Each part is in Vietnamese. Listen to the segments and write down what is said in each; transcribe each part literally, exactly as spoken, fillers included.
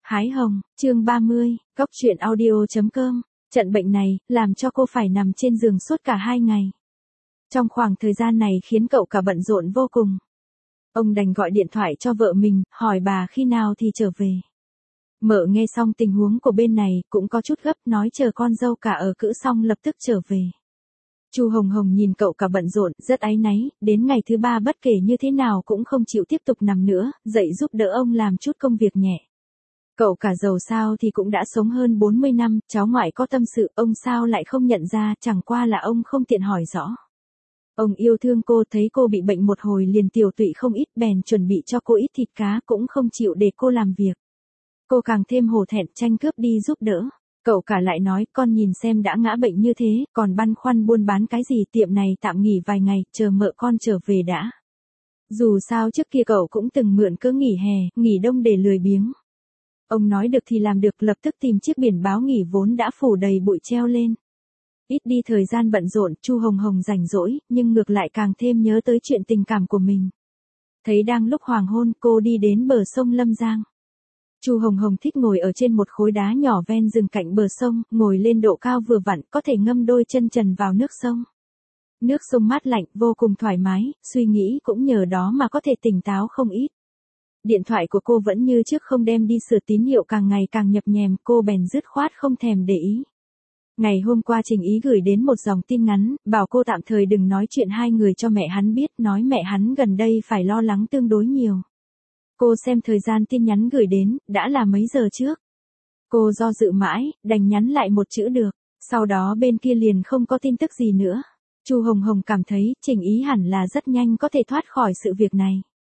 Hái hồng, chương ba mươi, Cốc truyện audio chấm com. Trận bệnh này, làm cho cô phải nằm trên giường suốt cả hai ngày. Trong khoảng thời gian này khiến cậu cả bận rộn vô cùng. Ông đành gọi điện thoại cho vợ mình, hỏi bà khi nào thì trở về. Mợ nghe xong tình huống của bên này, cũng có chút gấp, nói chờ con dâu cả ở cữ xong lập tức trở về. Chu Hồng Hồng nhìn cậu cả bận rộn, rất áy náy, đến ngày thứ ba bất kể như thế nào cũng không chịu tiếp tục nằm nữa, dậy giúp đỡ ông làm chút công việc nhẹ. Cậu cả giàu sao thì cũng đã sống hơn bốn mươi năm, cháu ngoại có tâm sự, ông sao lại không nhận ra, chẳng qua là ông không tiện hỏi rõ. Ông yêu thương cô, thấy cô bị bệnh một hồi liền tiểu tụy không ít, bèn chuẩn bị cho cô ít thịt cá, cũng không chịu để cô làm việc. Cô càng thêm hổ thẹn, tranh cướp đi giúp đỡ. Cậu cả lại nói, con nhìn xem đã ngã bệnh như thế, còn băn khoăn buôn bán cái gì, tiệm này tạm nghỉ vài ngày, chờ mợ con trở về đã. Dù sao trước kia cậu cũng từng mượn cớ nghỉ hè, nghỉ đông để lười biếng. Ông nói được thì làm được, lập tức tìm chiếc biển báo nghỉ vốn đã phủ đầy bụi treo lên. Ít đi thời gian bận rộn, Chu Hồng Hồng rảnh rỗi, nhưng ngược lại càng thêm nhớ tới chuyện tình cảm của mình. Thấy đang lúc hoàng hôn, cô đi đến bờ sông Lâm Giang. Chu Hồng Hồng thích ngồi ở trên một khối đá nhỏ ven rừng cạnh bờ sông, ngồi lên độ cao vừa vặn, có thể ngâm đôi chân trần vào nước sông. Nước sông mát lạnh, vô cùng thoải mái, suy nghĩ cũng nhờ đó mà có thể tỉnh táo không ít. Điện thoại của cô vẫn như trước không đem đi sửa, tín hiệu càng ngày càng nhập nhèm, cô bèn dứt khoát không thèm để ý. Ngày hôm qua Trình Ý gửi đến một dòng tin ngắn, bảo cô tạm thời đừng nói chuyện hai người cho mẹ hắn biết, nói mẹ hắn gần đây phải lo lắng tương đối nhiều. Cô xem thời gian tin nhắn gửi đến, đã là mấy giờ trước. Cô do dự mãi, đành nhắn lại một chữ được, sau đó bên kia liền không có tin tức gì nữa. Chu Hồng Hồng cảm thấy Trình Ý hẳn là rất nhanh có thể thoát khỏi sự việc này.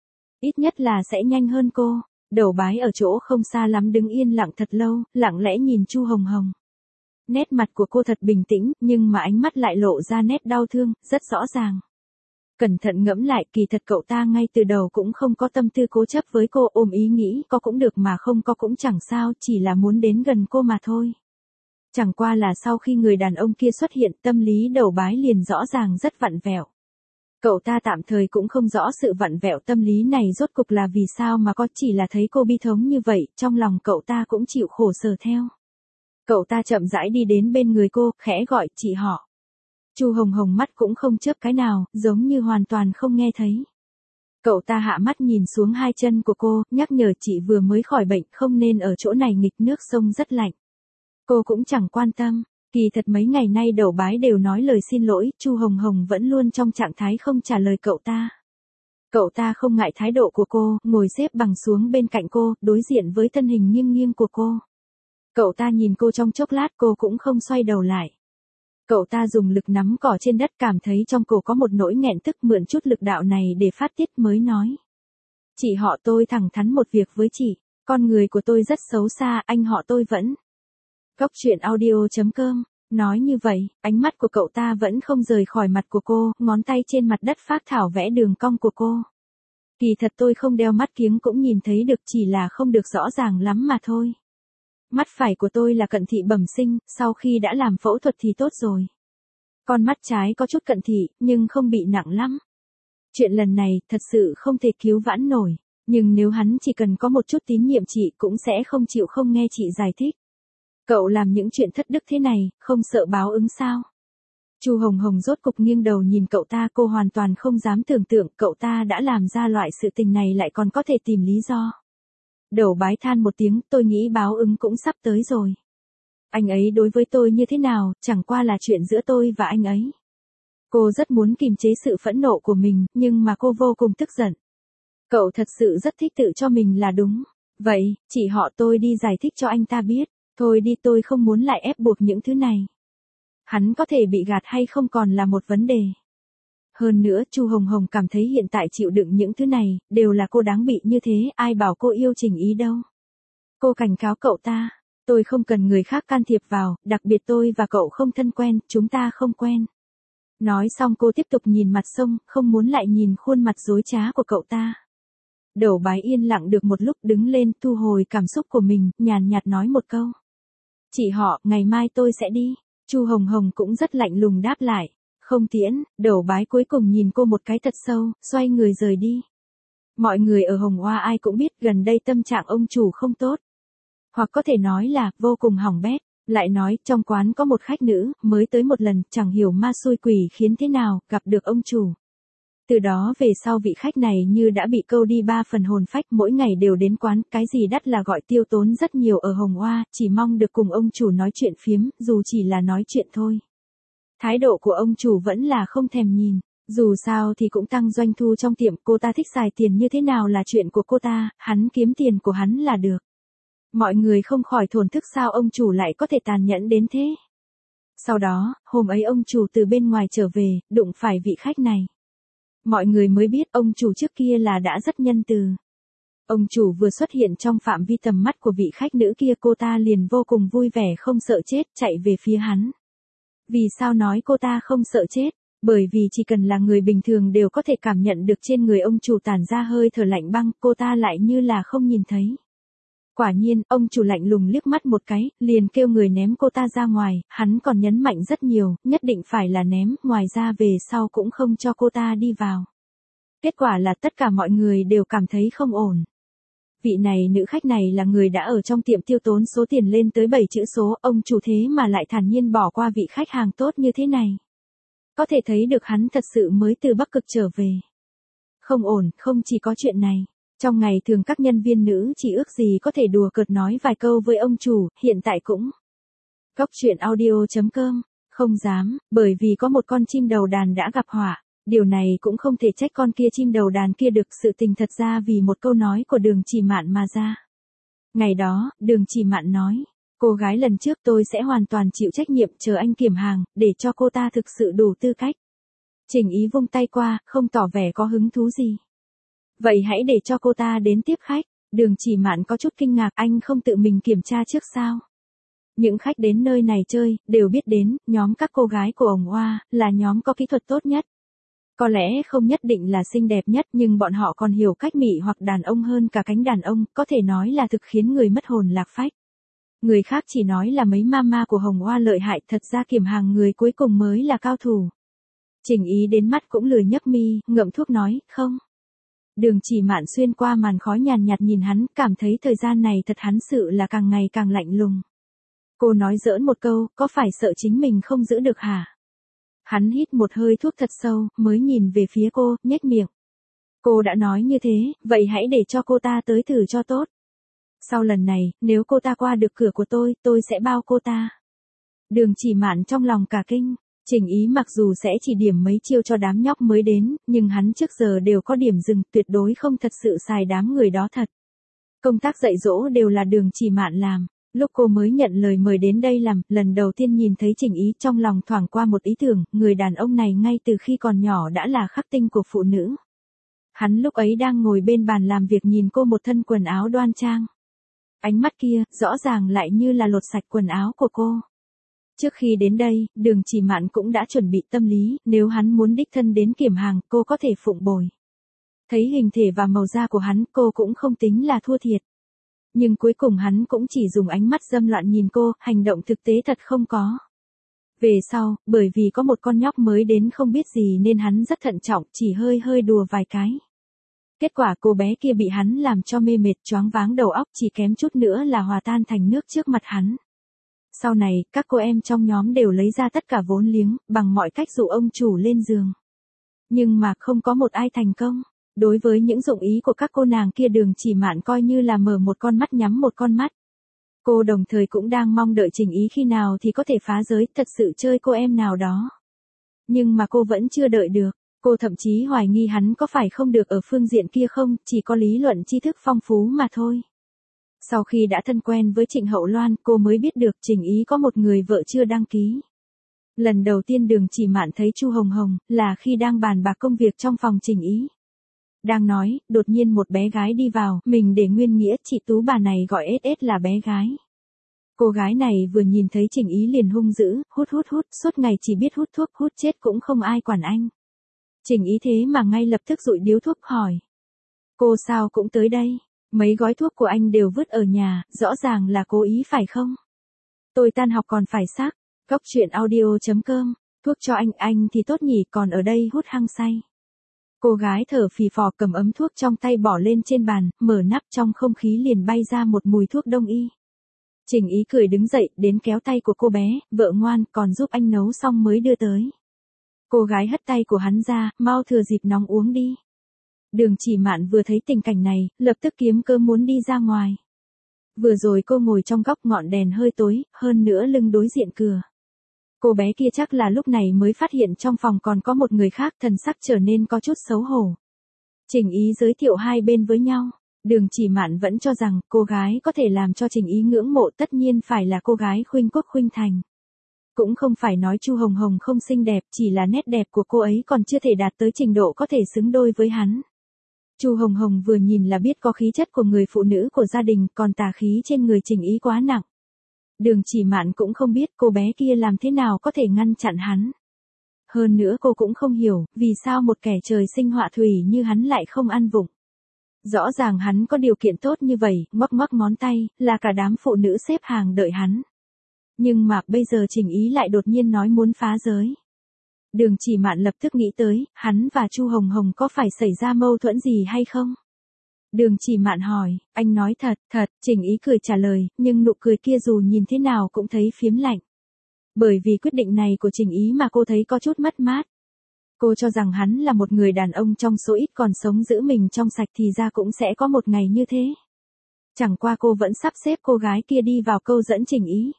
Ít nhất là sẽ nhanh hơn cô. Đầu bái ở chỗ không xa lắm đứng yên lặng thật lâu, lặng lẽ nhìn Chu Hồng Hồng. Nét mặt của cô thật bình tĩnh, nhưng mà ánh mắt lại lộ ra nét đau thương, rất rõ ràng. Cẩn thận ngẫm lại, kỳ thật cậu ta ngay từ đầu cũng không có tâm tư cố chấp với cô, ôm ý nghĩ có cũng được mà không có cũng chẳng sao, chỉ là muốn đến gần cô mà thôi. Chẳng qua là sau khi người đàn ông kia xuất hiện, tâm lý đầu bái liền rõ ràng rất vặn vẹo. Cậu ta tạm thời cũng không rõ sự vặn vẹo tâm lý này rốt cục là vì sao mà có, chỉ là thấy cô bi thống như vậy, trong lòng cậu ta cũng chịu khổ sở theo. Cậu ta chậm rãi đi đến bên người cô, khẽ gọi, chị họ. Chu Hồng Hồng mắt cũng không chớp cái nào, giống như hoàn toàn không nghe thấy. Cậu ta hạ mắt nhìn xuống hai chân của cô, nhắc nhở chị vừa mới khỏi bệnh, không nên ở chỗ này nghịch, nước sông rất lạnh. Cô cũng chẳng quan tâm. Kỳ thật mấy ngày nay đầu bái đều nói lời xin lỗi, Chu Hồng Hồng vẫn luôn trong trạng thái không trả lời cậu ta. Cậu ta không ngại thái độ của cô, ngồi xếp bằng xuống bên cạnh cô, đối diện với thân hình nghiêng nghiêng của cô. Cậu ta nhìn cô trong chốc lát, cô cũng không xoay đầu lại. Cậu ta dùng lực nắm cỏ trên đất, cảm thấy trong cổ có một nỗi nghẹn tức, mượn chút lực đạo này để phát tiết mới nói. Chị họ tôi thẳng thắn một việc với chị, con người của tôi rất xấu xa, anh họ tôi vẫn. Cốc truyện audio chấm com. Nói như vậy, ánh mắt của cậu ta vẫn không rời khỏi mặt của cô, ngón tay trên mặt đất phác thảo vẽ đường cong của cô. Kỳ thật tôi không đeo mắt kiếng cũng nhìn thấy được, chỉ là không được rõ ràng lắm mà thôi. Mắt phải của tôi là cận thị bẩm sinh, sau khi đã làm phẫu thuật thì tốt rồi. Con mắt trái có chút cận thị, nhưng không bị nặng lắm. Chuyện lần này thật sự không thể cứu vãn nổi, nhưng nếu hắn chỉ cần có một chút tín nhiệm chị cũng sẽ không chịu không nghe chị giải thích. Cậu làm những chuyện thất đức thế này, không sợ báo ứng sao? Chu Hồng Hồng rốt cục nghiêng đầu nhìn cậu ta, cô hoàn toàn không dám tưởng tượng cậu ta đã làm ra loại sự tình này lại còn có thể tìm lý do. Đầu bái than một tiếng, tôi nghĩ báo ứng cũng sắp tới rồi. Anh ấy đối với tôi như thế nào, chẳng qua là chuyện giữa tôi và anh ấy. Cô rất muốn kiềm chế sự phẫn nộ của mình, nhưng mà cô vô cùng tức giận. Cậu thật sự rất thích tự cho mình là đúng. Vậy, chị họ tôi đi giải thích cho anh ta biết. Thôi đi, tôi không muốn lại ép buộc những thứ này. Hắn có thể bị gạt hay không còn là một vấn đề. Hơn nữa, Chu Hồng Hồng cảm thấy hiện tại chịu đựng những thứ này, đều là cô đáng bị như thế, ai bảo cô yêu Trình Ý đâu. Cô cảnh cáo cậu ta, tôi không cần người khác can thiệp vào, đặc biệt tôi và cậu không thân quen, chúng ta không quen. Nói xong cô tiếp tục nhìn mặt sông, không muốn lại nhìn khuôn mặt dối trá của cậu ta. Đầu bái yên lặng được một lúc, đứng lên, thu hồi cảm xúc của mình, nhàn nhạt nói một câu. Chị họ, ngày mai tôi sẽ đi. Chu Hồng Hồng cũng rất lạnh lùng đáp lại. Không tiễn, đầu bái cuối cùng nhìn cô một cái thật sâu, xoay người rời đi. Mọi người ở Hồng Hoa ai cũng biết gần đây tâm trạng ông chủ không tốt. Hoặc có thể nói là, vô cùng hỏng bét. Lại nói, trong quán có một khách nữ, mới tới một lần, chẳng hiểu ma xui quỷ khiến thế nào, gặp được ông chủ. Từ đó về sau vị khách này như đã bị câu đi ba phần hồn phách, mỗi ngày đều đến quán, cái gì đắt là gọi tiêu tốn rất nhiều ở Hồng Oa, chỉ mong được cùng ông chủ nói chuyện phiếm, dù chỉ là nói chuyện thôi. Thái độ của ông chủ vẫn là không thèm nhìn, dù sao thì cũng tăng doanh thu trong tiệm, cô ta thích xài tiền như thế nào là chuyện của cô ta, hắn kiếm tiền của hắn là được. Mọi người không khỏi thổn thức sao ông chủ lại có thể tàn nhẫn đến thế. Sau đó, hôm ấy ông chủ từ bên ngoài trở về, đụng phải vị khách này. Mọi người mới biết ông chủ trước kia là đã rất nhân từ. Ông chủ vừa xuất hiện trong phạm vi tầm mắt của vị khách nữ kia, cô ta liền vô cùng vui vẻ không sợ chết, chạy về phía hắn. Vì sao nói cô ta không sợ chết? Bởi vì chỉ cần là người bình thường đều có thể cảm nhận được trên người ông chủ tản ra hơi thở lạnh băng, cô ta lại như là không nhìn thấy. Quả nhiên, ông chủ lạnh lùng liếc mắt một cái, liền kêu người ném cô ta ra ngoài, hắn còn nhấn mạnh rất nhiều, nhất định phải là ném, ngoài ra về sau cũng không cho cô ta đi vào. Kết quả là tất cả mọi người đều cảm thấy không ổn. Vị này nữ khách này là người đã ở trong tiệm tiêu tốn số tiền lên tới bảy chữ số, ông chủ thế mà lại thản nhiên bỏ qua vị khách hàng tốt như thế này. Có thể thấy được hắn thật sự mới từ Bắc Cực trở về. Không ổn, không chỉ có chuyện này. Trong ngày thường các nhân viên nữ chỉ ước gì có thể đùa cợt nói vài câu với ông chủ, hiện tại cũng. Góc truyện audio chấm com, không dám, bởi vì có một con chim đầu đàn đã gặp họa. Điều này cũng không thể trách con kia chim đầu đàn kia được, sự tình thật ra vì một câu nói của Đường Chỉ Mạn mà ra. Ngày đó, Đường Chỉ Mạn nói, cô gái lần trước tôi sẽ hoàn toàn chịu trách nhiệm, chờ anh kiểm hàng, để cho cô ta thực sự đủ tư cách. Trình Ý vung tay qua, không tỏ vẻ có hứng thú gì. Vậy hãy để cho cô ta đến tiếp khách. Đường Chỉ Mạn có chút kinh ngạc, anh không tự mình kiểm tra trước sao? Những khách đến nơi này chơi, đều biết đến, nhóm các cô gái của Hồng Oa, là nhóm có kỹ thuật tốt nhất. Có lẽ không nhất định là xinh đẹp nhất, nhưng bọn họ còn hiểu cách mị hoặc đàn ông hơn cả cánh đàn ông, có thể nói là thực khiến người mất hồn lạc phách. Người khác chỉ nói là mấy mama của Hồng Oa lợi hại, thật ra kiểm hàng người cuối cùng mới là cao thủ. Trình Ý đến mắt cũng lười nhấc mi, ngậm thuốc nói, không. Đường Chỉ Mạn xuyên qua màn khói nhàn nhạt nhìn hắn, cảm thấy thời gian này thật hắn sự là càng ngày càng lạnh lùng. Cô nói giỡn một câu, có phải sợ chính mình không giữ được hả? Hắn hít một hơi thuốc thật sâu, mới nhìn về phía cô, nhếch miệng. Cô đã nói như thế, vậy hãy để cho cô ta tới thử cho tốt. Sau lần này, nếu cô ta qua được cửa của tôi, tôi sẽ bao cô ta. Đường Chỉ Mạn trong lòng cả kinh. Trình Ý mặc dù sẽ chỉ điểm mấy chiêu cho đám nhóc mới đến, nhưng hắn trước giờ đều có điểm dừng, tuyệt đối không thật sự xài đám người đó thật. Công tác dạy dỗ đều là Đường Chỉ Mạn làm. Lúc cô mới nhận lời mời đến đây làm, lần đầu tiên nhìn thấy Trình Ý, trong lòng thoảng qua một ý tưởng, người đàn ông này ngay từ khi còn nhỏ đã là khắc tinh của phụ nữ. Hắn lúc ấy đang ngồi bên bàn làm việc nhìn cô một thân quần áo đoan trang. Ánh mắt kia, rõ ràng lại như là lột sạch quần áo của cô. Trước khi đến đây, Đường Chỉ Mạn cũng đã chuẩn bị tâm lý, nếu hắn muốn đích thân đến kiểm hàng, cô có thể phụng bồi. Thấy hình thể và màu da của hắn, cô cũng không tính là thua thiệt. Nhưng cuối cùng hắn cũng chỉ dùng ánh mắt dâm loạn nhìn cô, hành động thực tế thật không có. Về sau, bởi vì có một con nhóc mới đến không biết gì nên hắn rất thận trọng, chỉ hơi hơi đùa vài cái. Kết quả cô bé kia bị hắn làm cho mê mệt, choáng váng đầu óc, chỉ kém chút nữa là hòa tan thành nước trước mặt hắn. Sau này, các cô em trong nhóm đều lấy ra tất cả vốn liếng, bằng mọi cách dụ ông chủ lên giường. Nhưng mà không có một ai thành công. Đối với những dụng ý của các cô nàng kia, Đường Chỉ Mạn coi như là mở một con mắt nhắm một con mắt. Cô đồng thời cũng đang mong đợi Trình Ý khi nào thì có thể phá giới, thật sự chơi cô em nào đó. Nhưng mà cô vẫn chưa đợi được. Cô thậm chí hoài nghi hắn có phải không được ở phương diện kia không, chỉ có lý luận tri thức phong phú mà thôi. Sau khi đã thân quen với Trịnh Hậu Loan, cô mới biết được Trình Ý có một người vợ chưa đăng ký. Lần đầu tiên Đường Chỉ Mạn thấy Chu Hồng Hồng, là khi đang bàn bạc công việc trong phòng Trình Ý. Đang nói, đột nhiên một bé gái đi vào, mình để nguyên nghĩa, chị Tú bà này gọi ét ét là bé gái. Cô gái này vừa nhìn thấy Trình Ý liền hung dữ, hút hút hút, suốt ngày chỉ biết hút thuốc, hút chết cũng không ai quản anh. Trình Ý thế mà ngay lập tức dụi điếu thuốc hỏi. Cô sao cũng tới đây, mấy gói thuốc của anh đều vứt ở nhà, rõ ràng là cố ý phải không? Tôi tan học còn phải xác, góc truyện audio chấm com, thuốc cho anh, anh thì tốt nhỉ, còn ở đây hút hăng say. Cô gái thở phì phò cầm ấm thuốc trong tay bỏ lên trên bàn, mở nắp, trong không khí liền bay ra một mùi thuốc đông y. Trình Ý cười đứng dậy, đến kéo tay của cô bé, vợ ngoan, còn giúp anh nấu xong mới đưa tới. Cô gái hất tay của hắn ra, mau thừa dịp nóng uống đi. Đường Chỉ Mạn vừa thấy tình cảnh này, lập tức kiếm cớ muốn đi ra ngoài. Vừa rồi cô ngồi trong góc ngọn đèn hơi tối, hơn nữa lưng đối diện cửa. Cô bé kia chắc là lúc này mới phát hiện trong phòng còn có một người khác, thần sắc trở nên có chút xấu hổ. Trình Ý giới thiệu hai bên với nhau. Đường Chỉ Mạn vẫn cho rằng cô gái có thể làm cho Trình Ý ngưỡng mộ tất nhiên phải là cô gái khuynh quốc khuynh thành. Cũng không phải nói Chu Hồng Hồng không xinh đẹp, chỉ là nét đẹp của cô ấy còn chưa thể đạt tới trình độ có thể xứng đôi với hắn. Chu Hồng Hồng vừa nhìn là biết có khí chất của người phụ nữ của gia đình, còn tà khí trên người Trình Ý quá nặng. Đường Chỉ Mạn cũng không biết cô bé kia làm thế nào có thể ngăn chặn hắn. Hơn nữa cô cũng không hiểu, vì sao một kẻ trời sinh họa thủy như hắn lại không ăn vụng. Rõ ràng hắn có điều kiện tốt như vậy, ngoắc ngoắc ngón tay, là cả đám phụ nữ xếp hàng đợi hắn. Nhưng mà bây giờ Trình Ý lại đột nhiên nói muốn phá giới. Đường Chỉ Mạn lập tức nghĩ tới, hắn và Chu Hồng Hồng có phải xảy ra mâu thuẫn gì hay không? Đường Chỉ Mạn hỏi, anh nói thật, thật, Trình Ý cười trả lời, nhưng nụ cười kia dù nhìn thế nào cũng thấy phiếm lạnh. Bởi vì quyết định này của Trình Ý mà cô thấy có chút mất mát. Cô cho rằng hắn là một người đàn ông trong số ít còn sống giữ mình trong sạch thì ra cũng sẽ có một ngày như thế. Chẳng qua cô vẫn sắp xếp cô gái kia đi vào câu dẫn Trình Ý.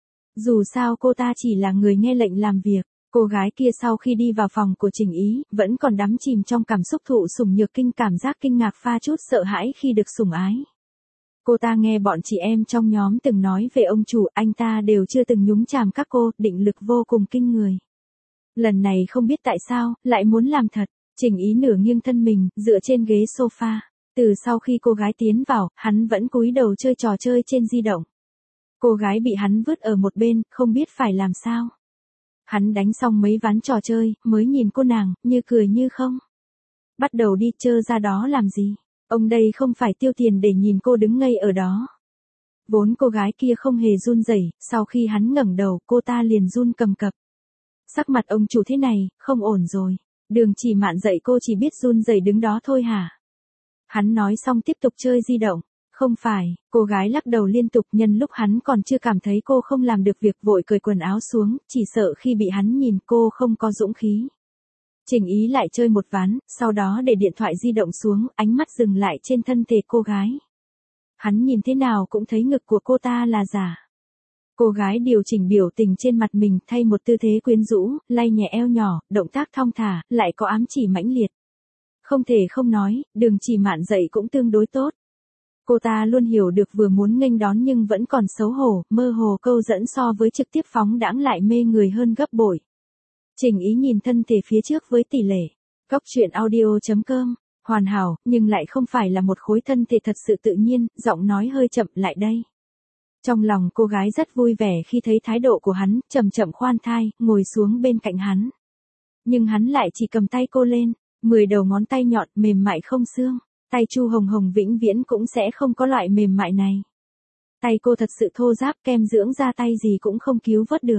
Dù sao cô ta chỉ là người nghe lệnh làm việc. Cô gái kia sau khi đi vào phòng của Trình Ý, vẫn còn đắm chìm trong cảm xúc thụ sủng nhược kinh, cảm giác kinh ngạc pha chút sợ hãi khi được sủng ái. Cô ta nghe bọn chị em trong nhóm từng nói về ông chủ, anh ta đều chưa từng nhúng chàm các cô, định lực vô cùng kinh người. Lần này không biết tại sao, lại muốn làm thật. Trình Ý nửa nghiêng thân mình, dựa trên ghế sofa. Từ sau khi cô gái tiến vào, hắn vẫn cúi đầu chơi trò chơi trên di động. Cô gái bị hắn vứt ở một bên, không biết phải làm sao. Hắn đánh xong mấy ván trò chơi, mới nhìn cô nàng, như cười như không. Bắt đầu đi, chơ ra đó làm gì? Ông đây không phải tiêu tiền để nhìn cô đứng ngây ở đó. Vốn cô gái kia không hề run rẩy, sau khi hắn ngẩng đầu, cô ta liền run cầm cập. Sắc mặt ông chủ thế này, không ổn rồi. Đường Chỉ Mạn dạy cô chỉ biết run rẩy đứng đó thôi hả? Hắn nói xong tiếp tục chơi di động. Không phải, cô gái lắc đầu liên tục, nhân lúc hắn còn chưa cảm thấy cô không làm được việc vội cởi quần áo xuống, chỉ sợ khi bị hắn nhìn cô không có dũng khí. Trình Ý lại chơi một ván, sau đó để điện thoại di động xuống, ánh mắt dừng lại trên thân thể cô gái. Hắn nhìn thế nào cũng thấy ngực của cô ta là giả. Cô gái điều chỉnh biểu tình trên mặt mình, thay một tư thế quyến rũ, lay nhẹ eo nhỏ, động tác thong thả, lại có ám chỉ mãnh liệt. Không thể không nói, Đường Chỉ Mạn dạy cũng tương đối tốt. Cô ta luôn hiểu được vừa muốn nghênh đón nhưng vẫn còn xấu hổ, mơ hồ câu dẫn so với trực tiếp phóng đãng lại mê người hơn gấp bội. Trình Ý nhìn thân thể phía trước với tỷ lệ. Góc truyện audio chấm com. Hoàn hảo, nhưng lại không phải là một khối thân thể thật sự tự nhiên, giọng nói hơi chậm lại đây. Trong lòng cô gái rất vui vẻ khi thấy thái độ của hắn, chậm chậm khoan thai, ngồi xuống bên cạnh hắn. Nhưng hắn lại chỉ cầm tay cô lên, mười đầu ngón tay nhọn, mềm mại không xương. Tay Chu Hồng Hồng vĩnh viễn cũng sẽ không có loại mềm mại này. Tay cô thật sự thô ráp, kem dưỡng da tay gì cũng không cứu vớt được.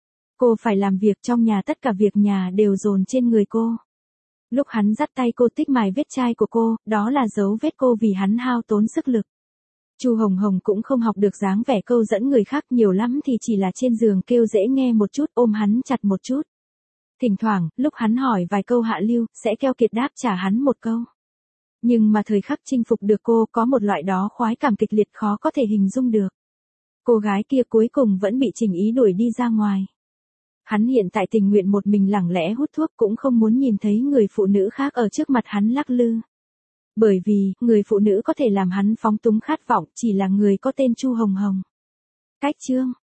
Cô phải làm việc trong nhà, tất cả việc nhà đều dồn trên người cô. Lúc hắn dắt tay cô tích mài vết chai của cô, đó là dấu vết cô vì hắn hao tốn sức lực. Chu Hồng Hồng cũng không học được dáng vẻ câu dẫn người khác, nhiều lắm thì chỉ là trên giường kêu dễ nghe một chút, ôm hắn chặt một chút. Thỉnh thoảng, lúc hắn hỏi vài câu hạ lưu, sẽ keo kiệt đáp trả hắn một câu. Nhưng mà thời khắc chinh phục được cô có một loại đó khoái cảm kịch liệt khó có thể hình dung được. Cô gái kia cuối cùng vẫn bị Trình Ý đuổi đi ra ngoài. Hắn hiện tại tình nguyện một mình lẳng lẽ hút thuốc, cũng không muốn nhìn thấy người phụ nữ khác ở trước mặt hắn lắc lư. Bởi vì, người phụ nữ có thể làm hắn phóng túng khát vọng chỉ là người có tên Chu Hồng Hồng. Cách chương